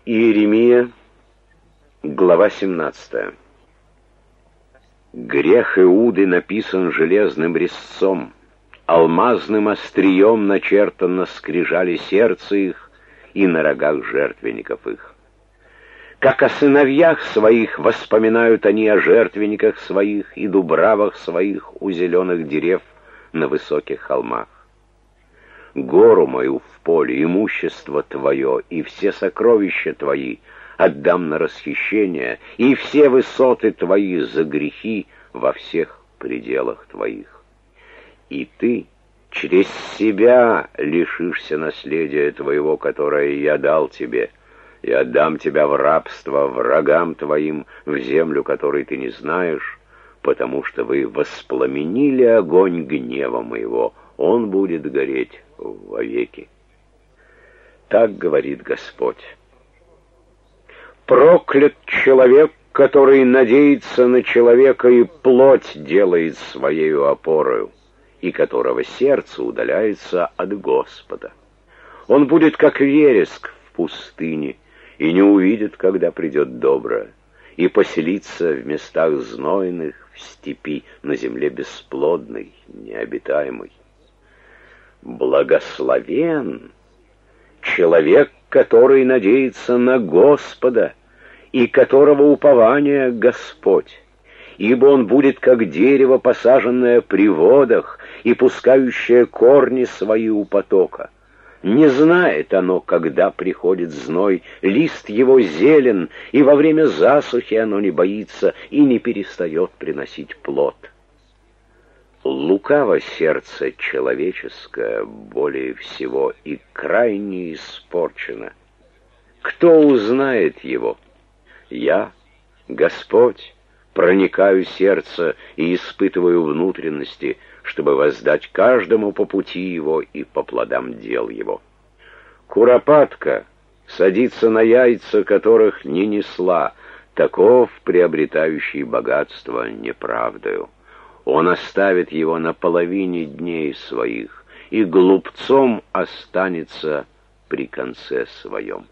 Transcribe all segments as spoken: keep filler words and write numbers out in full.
Иеремия, глава семнадцатая. Грех Иуды написан железным резцом, алмазным острием начертано скрижали сердца их и на рогах жертвенников их. Как о сыновьях своих воспоминают они о жертвенниках своих и дубравах своих у зеленых дерев на высоких холмах. Гору мою в поле, имущество твое и все сокровища твои отдам на расхищение, и все высоты твои за грехи во всех пределах твоих. И ты через себя лишишься наследия твоего, которое я дал тебе, и отдам тебя в рабство врагам твоим, в землю, которой ты не знаешь, потому что вы воспламенили огонь гнева моего, он будет гореть вовеки. Так говорит Господь. Проклят человек, который надеется на человека и плоть делает своею опорою, и которого сердце удаляется от Господа. Он будет как вереск в пустыне, и не увидит, когда придет доброе, и поселится в местах знойных, в степи, на земле бесплодной, необитаемой. Благословен человек, который надеется на Господа, и которого упование Господь, ибо он будет как дерево, посаженное при водах и пускающее корни свои у потока. Не знает оно, когда приходит зной, лист его зелен, и во время засухи оно не боится и не перестает приносить плод. Лукаво сердце человеческое более всего и крайне испорчено. Кто узнает его? Я, Господь, проникаю в сердце и испытываю внутренности, чтобы воздать каждому по пути его и по плодам дел его. Куропатка садится на яйца, которых не несла, таков приобретающий богатство неправдою. Он оставит его на половине дней своих, и глупцом останется при конце своем.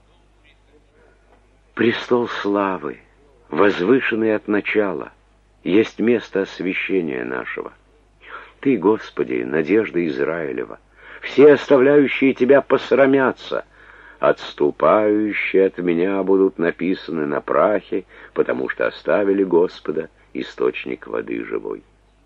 Престол славы, возвышенный от начала, есть место освящения нашего. Ты, Господи, надежда Израилева, все оставляющие Тебя посрамятся, отступающие от меня будут написаны на прахе, потому что оставили Господа, источник воды живой.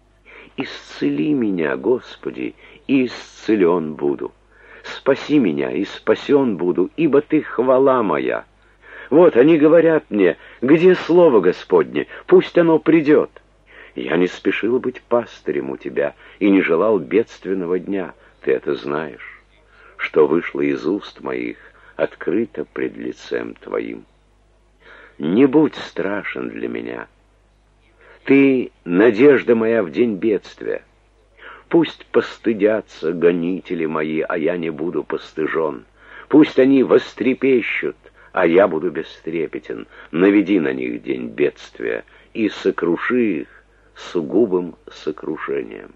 Исцели меня, Господи, и исцелен буду. Спаси меня, и спасен буду, ибо Ты хвала моя. Вот они говорят мне, где слово Господне, пусть оно придет. Я не спешил быть пастырем у Тебя и не желал бедственного дня, Ты это знаешь. Что вышло из уст моих, открыто пред лицем Твоим. Не будь страшен для меня. Ты — надежда моя в день бедствия. Пусть постыдятся гонители мои, а я не буду постыжен. Пусть они вострепещут, а я буду бестрепетен. Наведи на них день бедствия и сокруши их сугубым сокрушением.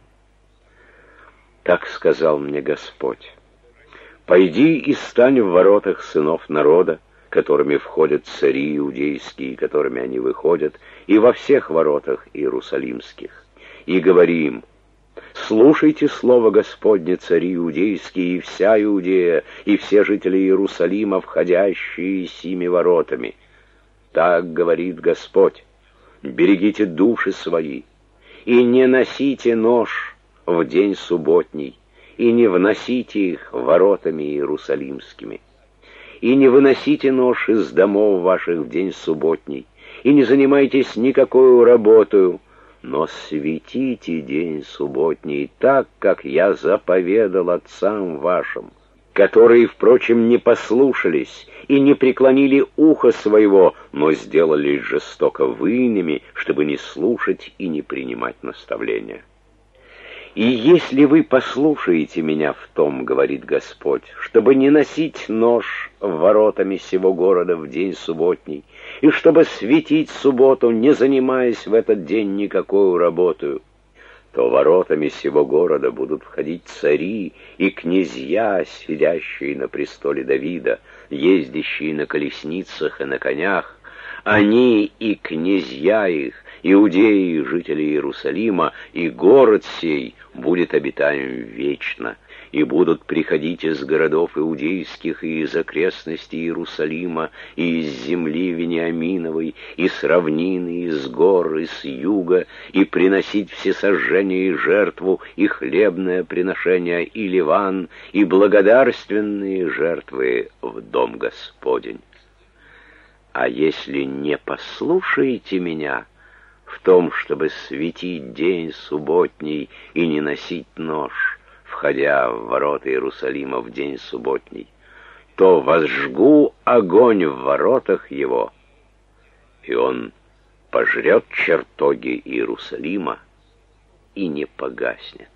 Так сказал мне Господь. Пойди и стань в воротах сынов народа, которыми входят цари иудейские, которыми они выходят, и во всех воротах иерусалимских. И говори им: слушайте слово Господне, цари иудейские, и вся Иудея, и все жители Иерусалима, входящие сими воротами. Так говорит Господь: берегите души свои, и не носите нож в день субботний, и не вносите их воротами иерусалимскими. И не выносите нож из домов ваших в день субботний, и не занимайтесь никакой работою, но светите день субботний так, как я заповедал отцам вашим, которые, впрочем, не послушались и не преклонили ухо своего, но сделались жестоко выйными, чтобы не слушать и не принимать наставления. И если вы послушаете меня в том, говорит Господь, чтобы не носить нож воротами сего города в день субботний, и чтобы светить субботу, не занимаясь в этот день никакой работою, то воротами сего города будут входить цари и князья, сидящие на престоле Давида, ездящие на колесницах и на конях, они и князья их, иудеи и жители Иерусалима, и город сей будет обитаем вечно, и будут приходить из городов иудейских и из окрестностей Иерусалима, и из земли Вениаминовой, и с равнины, и с гор, и с юга, и приносить всесожжение и жертву, и хлебное приношение, и ливан, и благодарственные жертвы в дом Господень. А если не послушаете меня в том, чтобы светить день субботний и не носить нож, входя в ворота Иерусалима в день субботний, то возжгу огонь в воротах его, и он пожрет чертоги Иерусалима и не погаснет.